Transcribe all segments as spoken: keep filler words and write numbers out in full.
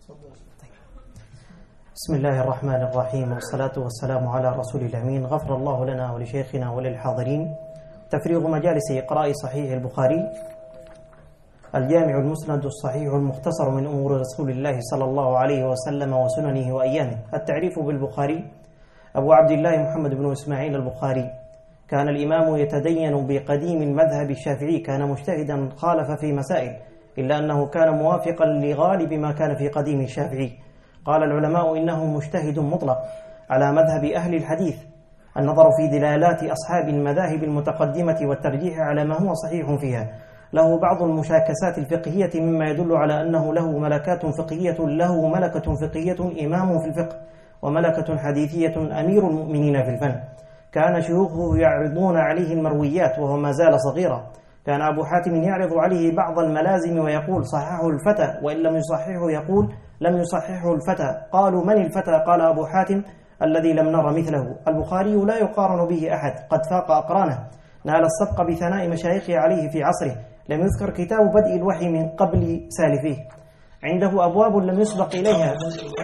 بسم الله الرحمن الرحيم، والصلاة والسلام على رسول الأمين. غفر الله لنا ولشيخنا وللحاضرين. تفريغ مجالس إقراء صحيح البخاري، الجامع المسند الصحيح المختصر من أمور رسول الله صلى الله عليه وسلم وسننه وأيامه. التعريف بالبخاري: أبو عبد الله محمد بن إسماعيل البخاري كان الإمام يتدين بقديم المذهب الشافعي، كان مجتهدا خالف في مسائل، إلا أنه كان موافقا لغالب ما كان في قديم الشافعي. قال العلماء إنه مجتهد مطلق على مذهب أهل الحديث، النظر في دلالات أصحاب المذاهب المتقدمة والترجيح على ما هو صحيح فيها. له بعض المشاكسات الفقهية مما يدل على أنه له ملكات فقهية له ملكة فقهية إمام في الفقه، وملكة حديثية أمير المؤمنين في الفن. كان شيوخه يعرضون عليه المرويات وهو ما زال صغيرا. كان أبو حاتم يعرض عليه بعض الملازم ويقول صححه الفتى، وإن لم يصححه يقول لم يصححه الفتى. قالوا من الفتى؟ قال أبو حاتم الذي لم نر مثله. البخاري لا يقارن به أحد، قد فاق أقرانه، نال السبق بثناء مشايخه عليه في عصره. لم يذكر كتاب بدء الوحي من قبل سالفيه، عنده أبواب لم يسبق إليها.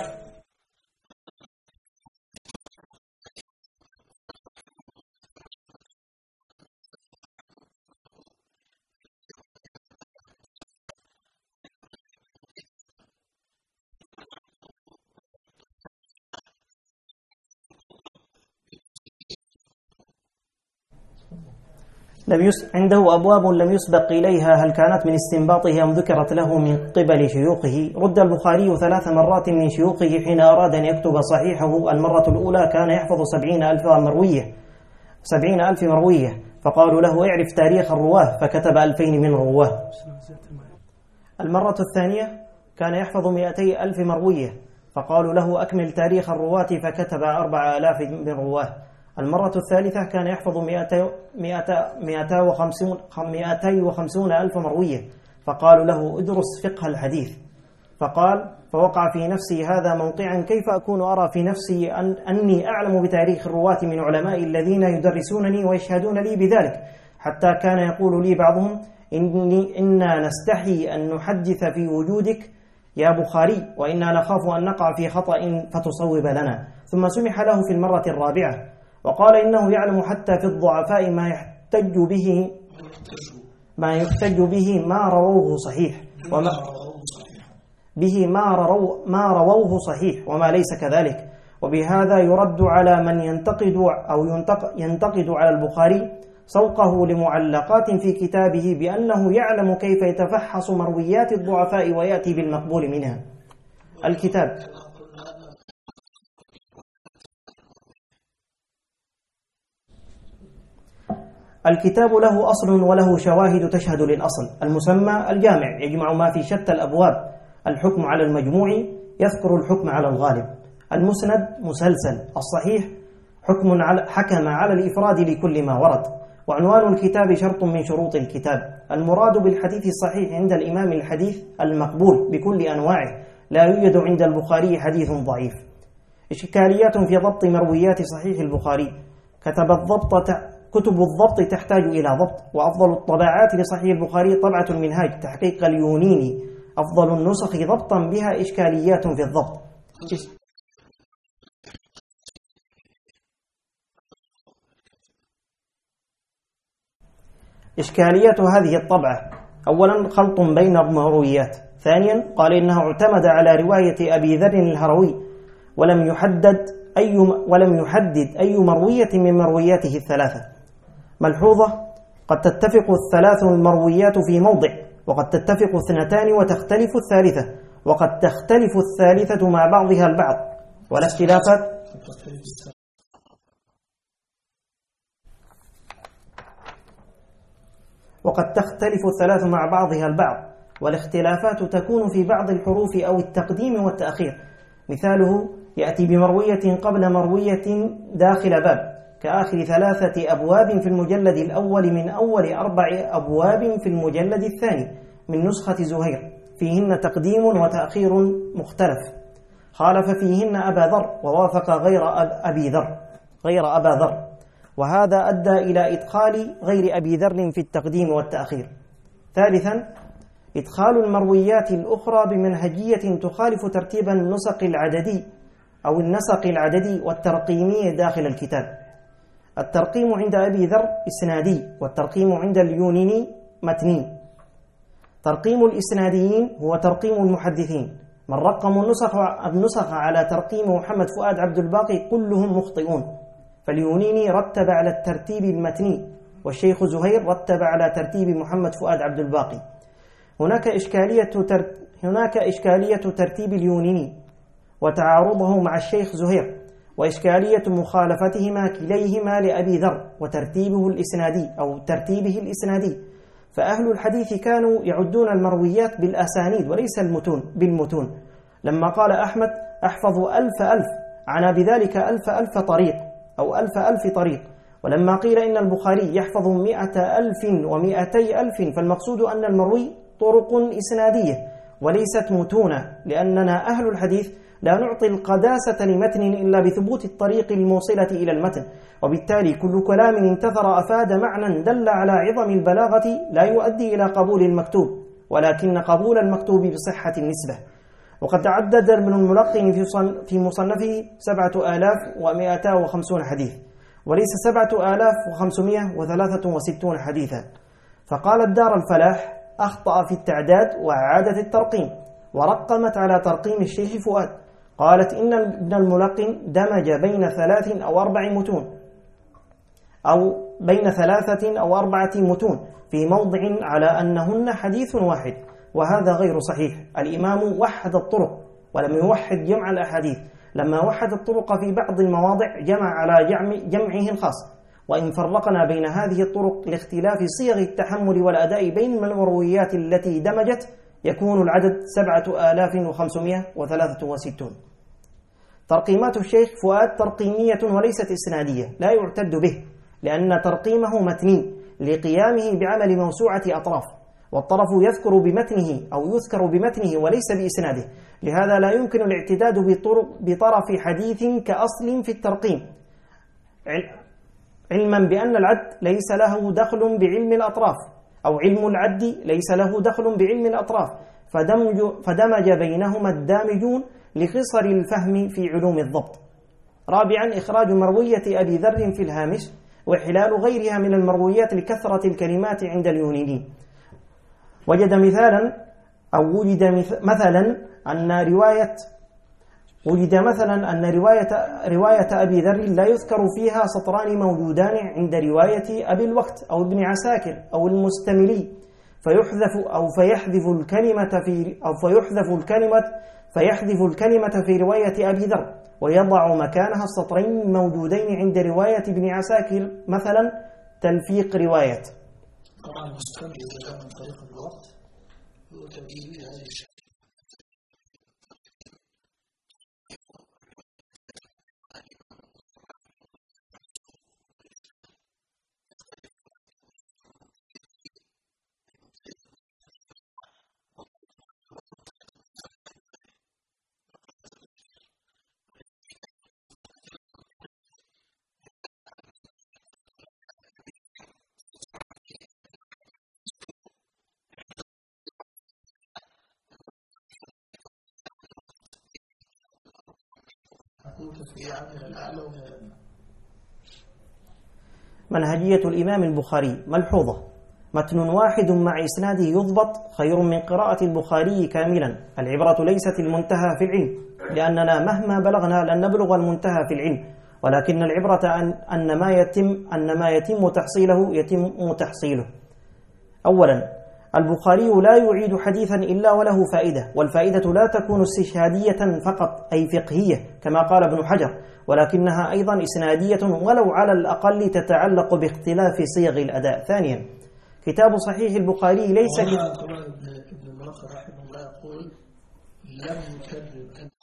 لم يس... عنده أبواب لم يسبق إليها، هل كانت من استنباطه أم ذكرت له من قبل شيوخه. رد البخاري ثلاث مرات من شيوخه حين أراد أن يكتب صحيحه. المرة الأولى كان يحفظ سبعين ألف مروية سبعين ألف مروية فقالوا له اعرف تاريخ الرواه، فكتب ألفين من رواه. المرة الثانية كان يحفظ مئتي ألف مروية فقالوا له أكمل تاريخ الرواة، فكتب أربع آلاف من رواه. المرة الثالثة كان يحفظ مئتي وخمسون ألف مروية فقالوا له ادرس فقه الحديث، فقال فوقع في نفسي هذا موقعا، كيف أكون أرى في نفسي أن أني أعلم بتاريخ الرواة من علماء الذين يدرسونني ويشهدون لي بذلك، حتى كان يقول لي بعضهم إني إنا نستحي أن نحدث في وجودك يا بخاري، وإنا نخاف أن نقع في خطأ فتصوب لنا. ثم سمح له في المرة الرابعة وقال إنه يعلم حتى في الضعفاء ما يحتج به ما يحتج به ما رووه صحيح وما به ما رووا ما رووه صحيح وما ليس كذلك. وبهذا يرد على من ينتقد أو ينتقد على البخاري سوقه لمعلقات في كتابه بأنه يعلم كيف يتفحص مرويات الضعفاء ويأتي بالمقبول منها. الكتاب الكتاب له أصل وله شواهد تشهد للأصل. المسمى الجامع يجمع ما في شتى الأبواب. الحكم على المجموع يذكر الحكم على الغالب. المسند مسلسل. الصحيح حكم على حكم على الإفراد لكل ما ورد. وعنوان الكتاب شرط من شروط الكتاب. المراد بالحديث الصحيح عند الإمام الحديث المقبول بكل أنواعه، لا يوجد عند البخاري حديث ضعيف. إشكاليات في ضبط مرويات صحيح البخاري. كتب الضبط كتب الضبط تحتاج إلى ضبط، وأفضل الطباعات لصحيح البخاري طبعة المنهاج تحقيق اليونيني. أفضل النسخ ضبطا بها إشكاليات في الضبط. إشكاليات هذه الطبعة: أولا خلط بين المرويات. ثانيا قال إنه اعتمد على رواية أبي ذر الهروي ولم يحدد أي ولم يحدد أي مروية من مروياته الثلاثة. ملحوظة: قد تتفق الثلاث المرويات في موضع، وقد تتفق اثنتان وتختلف الثالثة، وقد تختلف الثالثة مع بعضها البعض، والاختلافات وقد تختلف الثلاث مع بعضها البعض والاختلافات تكون في بعض الحروف أو التقديم والتأخير. مثاله: يأتي بمروية قبل مروية داخل باب، كآخر ثلاثة أبواب في المجلد الأول من أول أربع أبواب في المجلد الثاني من نسخة زهير، فيهن تقديم وتأخير مختلف. خالف فيهن أبا ذر ووافق غير أبي ذر غير أبا ذر وهذا أدى إلى إدخال غير أبي ذر في التقديم والتأخير. ثالثا إدخال المرويات الأخرى بمنهجية تخالف ترتيب النسق العددي أو النسق العددي والترقيمي داخل الكتاب. الترقيم عند أبي ذر إسنادي، والترقيم عند اليونيني متني. ترقيم الإسناديين هو ترقيم المحدثين، من رقموا النسخ, النسخ على ترقيم محمد فؤاد عبد الباقي كلهم مخطئون، فاليونيني رتب على الترتيب المتني، والشيخ زهير رتب على ترتيب محمد فؤاد عبد الباقي. هناك إشكالية, تر... هناك إشكالية ترتيب اليونيني وتعارضه مع الشيخ زهير، وإشكالية مخالفتهما كليهما لأبي ذر وترتيبه الإسنادي أو ترتيبه الإسنادي. فأهل الحديث كانوا يعدون المرويات بالأسانيد وليس المتون بالمتون. لما قال أحمد أحفظ ألف ألف عنا بذلك ألف ألف طريق أو ألف ألف طريق، ولما قيل إن البخاري يحفظ مئة ألف ومئتي ألف فالمقصود أن المروي طرق إسنادية وليست متونة، لأننا أهل الحديث لا نعطي القداسة لمتن إلا بثبوت الطريق الموصلة إلى المتن، وبالتالي كل كلام انتثر أفاد معنى دل على عظم البلاغة لا يؤدي إلى قبول المكتوب، ولكن قبول المكتوب بصحة النسبة. وقد عدد ابن الملقن في مصنفه سبعة آلاف ومئة وخمسون حديث، وليس سبعة آلاف وخمسمائة وثلاثة وستون حديثا. فقال الدار الفلاح أخطأ في التعداد وإعادة الترقيم، ورقمت على ترقيم الشيخ فؤاد. قالت إن ابن الملقن دمج بين ثلاث أو أربع متون أو بين ثلاثة أو أربعة متون في موضع على أنهن حديث واحد، وهذا غير صحيح. الإمام وحد الطرق ولم يوحد جمع الأحاديث، لما وحد الطرق في بعض المواضع جمع على جمع جمعه الخاص. وإن فرقنا بين هذه الطرق لاختلاف صيغ التحمل والأداء بين المرويات التي دمجت يكون العدد سبعة آلاف وخمسمائة وثلاثة وستون. ترقيمات الشيخ فؤاد ترقيمية وليست إسنادية، لا يعتد به لأن ترقيمه متني لقيامه بعمل موسوعة أطراف، والطرف يذكر بمتنه أو يذكر بمتنه وليس بإسناده، لهذا لا يمكن الاعتداد بطرف حديث كأصل في الترقيم، علما بأن العد ليس له دخل بعلم الأطراف، أو علم العد ليس له دخل بعلم الأطراف، فدمج, فدمج بينهما الدامجون لقصر الفهم في علوم الضبط. رابعا إخراج مروية أبي ذر في الهامش، وإحلال غيرها من المرويات لكثرة الكلمات عند اليونيين. وجد مثالا أو وجد مثلا أن رواية وجد مثلا أن رواية رواية أبي ذر لا يذكر فيها سطران موجودان عند رواية أبي الوقت أو ابن عساكر أو المستملي، فيحذف أو فيحذف الكلمة في أو فيحذف الكلمة فيحذف الكلمة في رواية أبي ذر، ويضع مكانها السطرين الموجودين عند رواية ابن عساكر، مثلا تلفيق رواية. طبعا المستملي إذا كان من طريق الوقت وتبديل هذه الشيء. منهجية الإمام البخاري ملحوظة: متن واحد مع إسناده يضبط خير من قراءة البخاري كاملا. العبرة ليست المنتهى في العلم، لأننا مهما بلغنا لن نبلغ المنتهى في العلم، ولكن العبرة أن, أن ما يتم أن ما يتم تحصيله يتم تحصيله. أولا، البخاري لا يعيد حديثا إلا وله فائدة، والفائدة لا تكون استشهادية فقط أي فقهية كما قال ابن حجر، ولكنها أيضا إسنادية ولو على الأقل تتعلق باختلاف صيغ الأداء. ثانيا، كتاب صحيح البخاري ليس هنا طبعا ابن الملقن رحمه الله يقول لم يكرر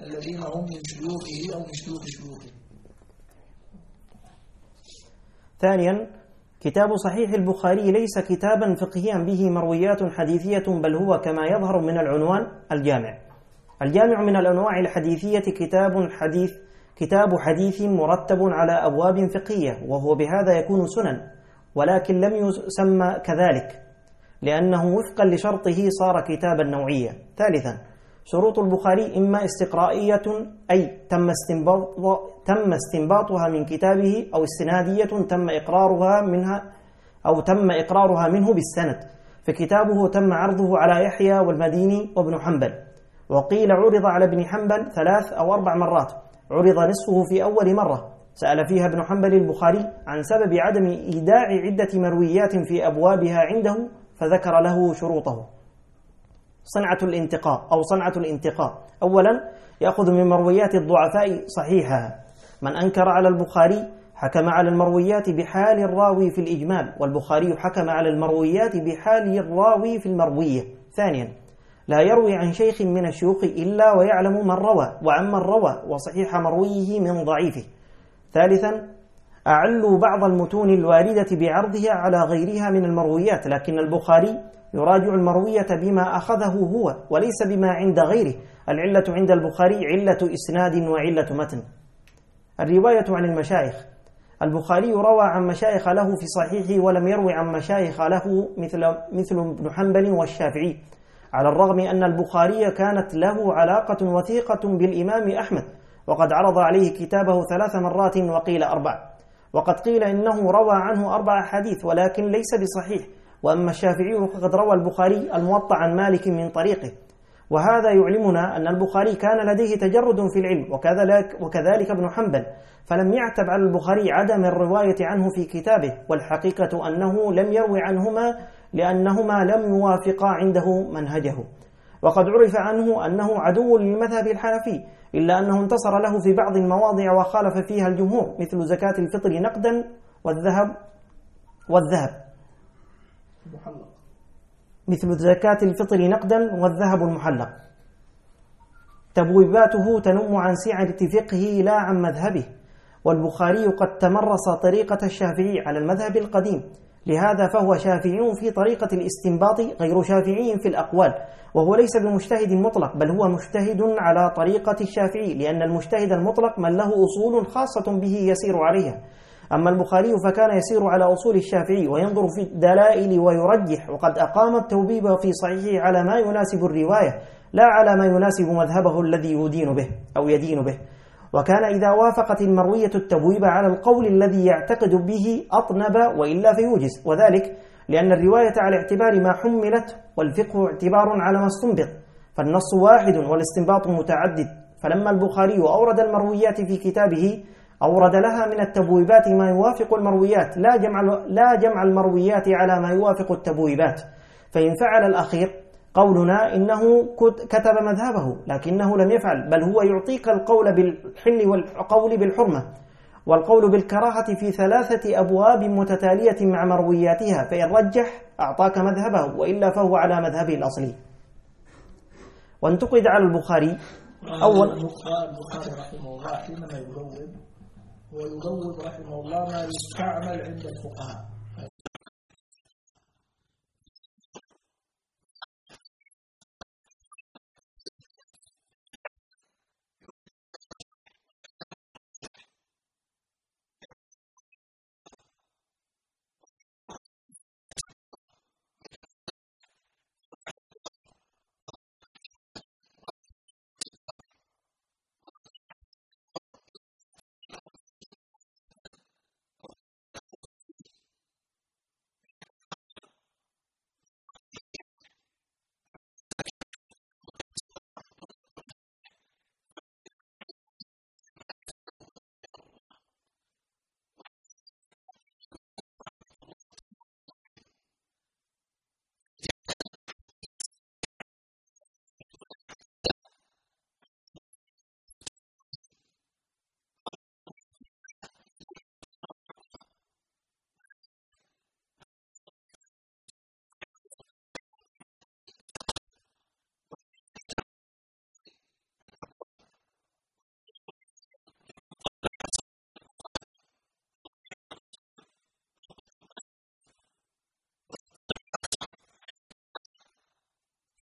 الذين هم من شيوخه أو من شيوخ شيوخه. ثانيا، كتاب صحيح البخاري ليس كتابا فقهيا به مرويات حديثية، بل هو كما يظهر من العنوان الجامع. الجامع من الأنواع الحديثية كتاب حديث كتاب حديث مرتب على أبواب فقهية، وهو بهذا يكون سنن، ولكن لم يسمى كذلك لأنه وفقا لشرطه صار كتابا نوعيا. ثالثا، شروط البخاري إما استقرائية أي تم استنباط تم استنباطها من كتابه، أو استنادية تم إقرارها منها أو تم إقرارها منه بالسند، فكتابه تم عرضه على يحيى والمديني وابن حنبل، وقيل عرض على ابن حنبل ثلاث أو أربع مرات، عرض نصفه في أول مرة سأل فيها ابن حنبل البخاري عن سبب عدم إيداع عدة مرويات في أبوابها عنده، فذكر له شروطه. صنعة الانتقاء أو صنعة الانتقاء: أولا، يأخذ من مرويات الضعفاء صحيحها. من أنكر على البخاري حكم على المرويات بحال الراوي في الإجمال، والبخاري حكم على المرويات بحال الراوي في المروية. ثانيا، لا يروي عن شيخ من الشيوخ إلا ويعلم من روى وعمن روى وصحيح مرويه من ضعيفه. ثالثا، أعلوا بعض المتون الواردة بعرضها على غيرها من المرويات، لكن البخاري يراجع المروية بما أخذه هو وليس بما عند غيره. العلة عند البخاري علة إسناد وعلة متن. الرواية عن المشايخ: البخاري روى عن مشايخ له في صحيحه ولم يروي عن مشايخ له مثل مثل ابن حنبل والشافعي، على الرغم أن البخاري كانت له علاقة وثيقة بالإمام أحمد، وقد عرض عليه كتابه ثلاث مرات وقيل أربع، وقد قيل إنه روى عنه أربع حديث ولكن ليس بصحيح. وأما الشافعي فقد روى البخاري الموطأ عن مالك من طريقه، وهذا يعلمنا أن البخاري كان لديه تجرد في العلم، وكذلك, وكذلك ابن حنبل، فلم يعتب على البخاري عدم الرواية عنه في كتابه، والحقيقة أنه لم يروي عنهما لأنهما لم يوافقا عنده منهجه. وقد عرف عنه أنه عدو للمذهب الحنفي، إلا أنه انتصر له في بعض المواضع وخالف فيها الجمهور، مثل زكاة الفطر نقدا والذهب والذهب محلق. مثل زكاة الفطر نقدا والذهب المحلق. تبويباته تنم عن سعة فقهه لا عن مذهبه، والبخاري قد تمرس طريقة الشافعي على المذهب القديم، لهذا فهو شافعي في طريقة الاستنباط غير شافعي في الأقوال، وهو ليس بمجتهد مطلق، بل هو مجتهد على طريقة الشافعي، لأن المجتهد المطلق من له أصول خاصة به يسير عليها. أما البخاري فكان يسير على أصول الشافعي وينظر في الدلائل ويرجح، وقد أقام التوبيب في صحيحه على ما يناسب الرواية لا على ما يناسب مذهبه الذي يدين به أو يدين به. وكان إذا وافقت المروية التبويب على القول الذي يعتقد به أطنب، وإلا فيوجز، وذلك لأن الرواية على اعتبار ما حملت، والفقه اعتبار على ما استنبط، فالنص واحد والاستنباط متعدد. فلما البخاري أورد المرويات في كتابه أورد لها من التبويبات ما يوافق المرويات، لا جمع لا جمع المرويات على ما يوافق التبويبات. فإن فعل الأخير قولنا إنه كتب مذهبه، لكنه لم يفعل، بل هو يعطيك القول بالحل والقول بالحرمة والقول بالكراهة في ثلاثة أبواب متتالية مع مروياتها، فإن رجح أعطاك مذهبه، وإلا فهو على مذهبه الأصلي. وانتقد على البخاري أول البخاري رحمه الله حينما يجوب ويجوب رحمه الله ما يستعمل عند الفقهاء.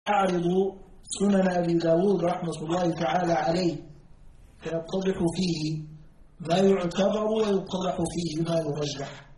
يعرض سنن أبي داود رحمة الله تعالى عليه فيتضح فيه ما يعتبر ويتضح فيه ما يرجح.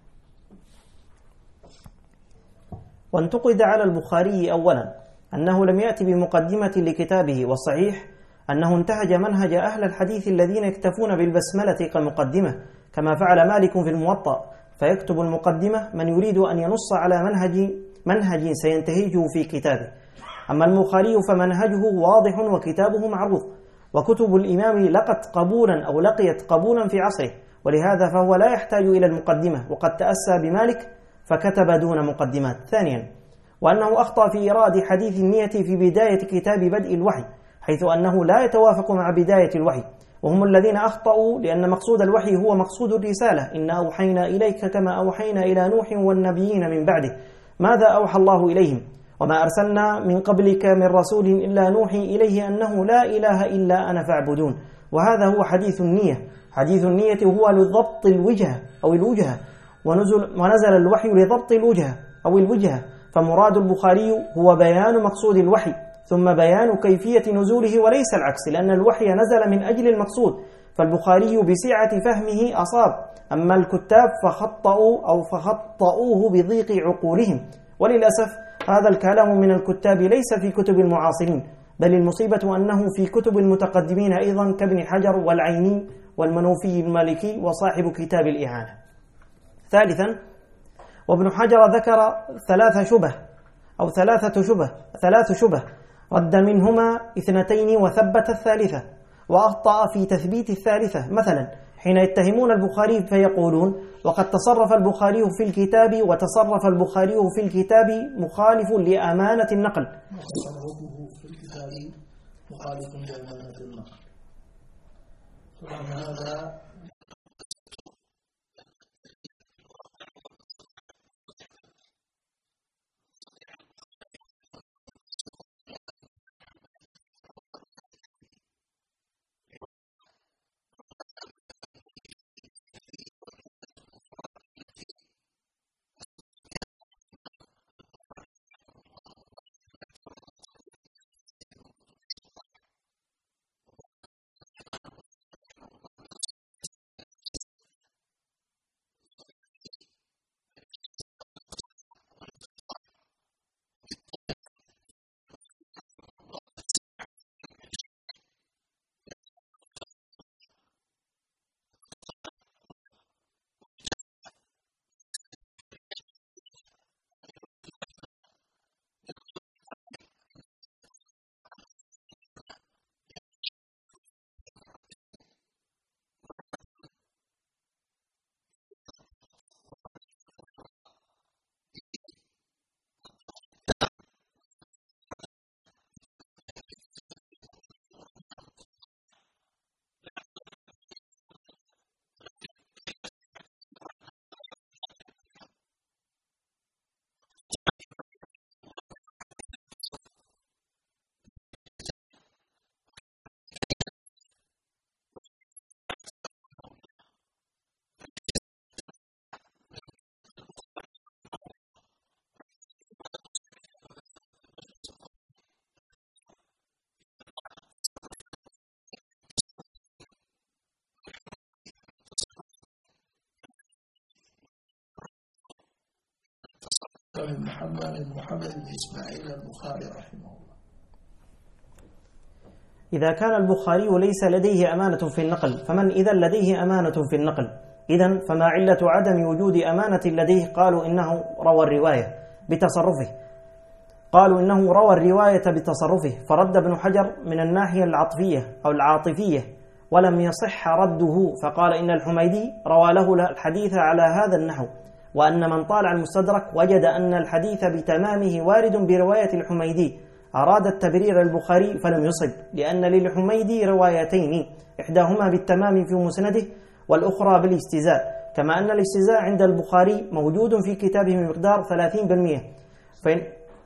وانتقد على البخاري أولا أنه لم يأتي بمقدمة لكتابه، والصحيح أنه انتهج منهج أهل الحديث الذين يكتفون بالبسملة كمقدمة، كما فعل مالك في الموطأ، فيكتب المقدمة من يريد أن ينص على منهج منهج سينتهجه في كتابه. أما البخاري فمنهجه واضح وكتابه معروف، وكتب الإمام لقت قبولا أو لقيت قبولا في عصره، ولهذا فهو لا يحتاج إلى المقدمة، وقد تأسى بمالك فكتب دون مقدمات. ثانيا، وأنه أخطأ في إيراد حديث النية في بداية كتاب بدء الوحي، حيث أنه لا يتوافق مع بداية الوحي، وهم الذين أخطأوا لأن مقصود الوحي هو مقصود الرسالة. إنا أوحينا إليك كما أوحينا إلى نوح والنبيين من بعده. ماذا أوحى الله إليهم؟ وما أرسلنا من قبلك من رسول إلا نوحي إليه أنه لا إله إلا أنا فاعبدون. وهذا هو حديث النية. حديث النية هو لضبط الوجهة أو الوجهة، ونزل, ونزل الوحي لضبط الوجهة أو الوجهة. فمراد البخاري هو بيان مقصود الوحي ثم بيان كيفية نزوله وليس العكس، لأن الوحي نزل من أجل المقصود، فالبخاري بسعة فهمه أصاب، أما الكتاب فخطأوا أو فخطأوه بضيق عقولهم. وللأسف هذا الكلام من الكتاب ليس في كتب المعاصرين، بل المصيبة أنه في كتب المتقدمين أيضا كابن حجر والعيني والمنوفي المالكي وصاحب كتاب الإعانة. ثالثا، وابن حجر ذكر ثلاث شبه أو ثلاثة شبه ثلاث شبه رد منهما اثنتين وثبت الثالثة، وأخطأ في تثبيت الثالثة. مثلا حين يتهمون البخاري فيقولون وقد تصرف البخاري في الكتاب وتصرف البخاري في الكتاب مخالف لأمانة النقل. تصرفه في الكتاب مخالف لأمانة النقل. طبعا هذا من محمد محمد بن إسماعيل البخاري رحمه الله. إذا كان البخاري ليس لديه أمانة في النقل، فمن إذا لديه أمانة في النقل؟ إذن فما علة عدم وجود أمانة لديه؟ قالوا إنه روى الرواية بتصرفه قالوا إنه روى الرواية بتصرفه فرد ابن حجر من الناحية العطفية أو العاطفية، ولم يصح رده، فقال إن الحميدي روى له الحديث على هذا النحو، وأن من طالع المستدرك وجد أن الحديث بتمامه وارد برواية الحميدي، أراد التبرير البخاري فلم يصب، لأن للحميدي روايتين، إحداهما بالتمام في مسنده والأخرى بالاجتزاء، كما أن الاجتزاء عند البخاري موجود في كتابه بمقدار ثلاثين بالمئة. فإن,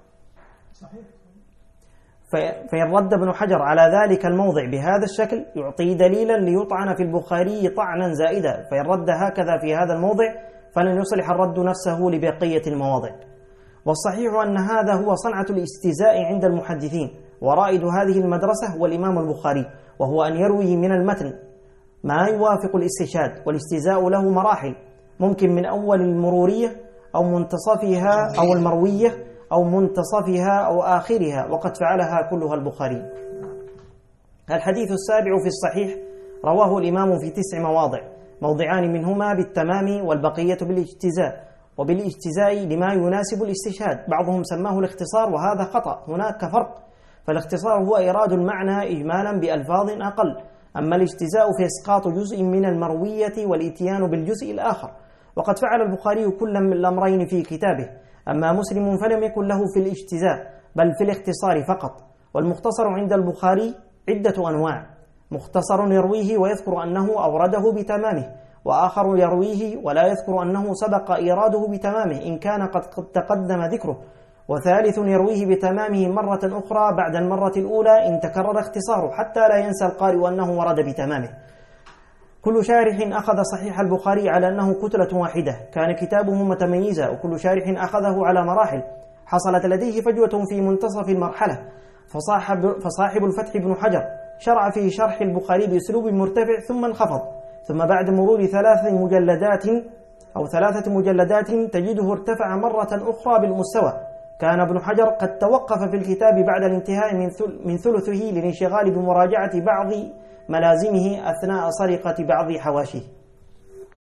فإن رد ابن حجر على ذلك الموضع بهذا الشكل يعطي دليلا ليطعن في البخاري طعنا زائدا، فإن رد هكذا في هذا الموضع فلن يصلح الرد نفسه لبقية المواضع. والصحيح أن هذا هو صنعة الاستزاء عند المحدثين، ورائد هذه المدرسة هو الإمام البخاري، وهو أن يروي من المتن ما يوافق الاستشهاد. والاستزاء له مراحل، ممكن من أول المرورية أو منتصفها أو المروية أو منتصفها أو آخرها، وقد فعلها كلها البخاري. الحديث السابع في الصحيح رواه الإمام في تسع مواضع، موضعان منهما بالتمام والبقية بالاجتزاء، وبالاجتزاء لما يناسب الاستشهاد. بعضهم سماه الاختصار وهذا خطأ، هناك فرق، فالاختصار هو إيراد المعنى إجمالا بألفاظ أقل، أما الاجتزاء في إسقاط جزء من المروية والإتيان بالجزء الآخر، وقد فعل البخاري كلا من الأمرين في كتابه. أما مسلم فلم يكن له في الاجتزاء بل في الاختصار فقط. والمختصر عند البخاري عدة أنواع: مختصر يرويه ويذكر أنه أورده بتمامه، وآخر يرويه ولا يذكر أنه سبق إيراده بتمامه إن كان قد تقدم ذكره، وثالث يرويه بتمامه مرة أخرى بعد المرة الأولى إن تكرر اختصاره حتى لا ينسى القارئ أنه ورد بتمامه. كل شارح أخذ صحيح البخاري على أنه كتلة واحدة، كان كتابه متميزا، وكل شارح أخذه على مراحل، حصلت لديه فجوة في منتصف المرحلة. فصاحب, فصاحب الفتح بن حجر شرع في شرح البخاري بأسلوب مرتفع ثم انخفض، ثم بعد مرور ثلاث مجلدات أو ثلاثة مجلدات تجده ارتفع مرة أخرى بالمستوى. كان ابن حجر قد توقف في الكتاب بعد الانتهاء من ثلثه للانشغال بمراجعة بعض ملازمه أثناء سرقة بعض حواشيه.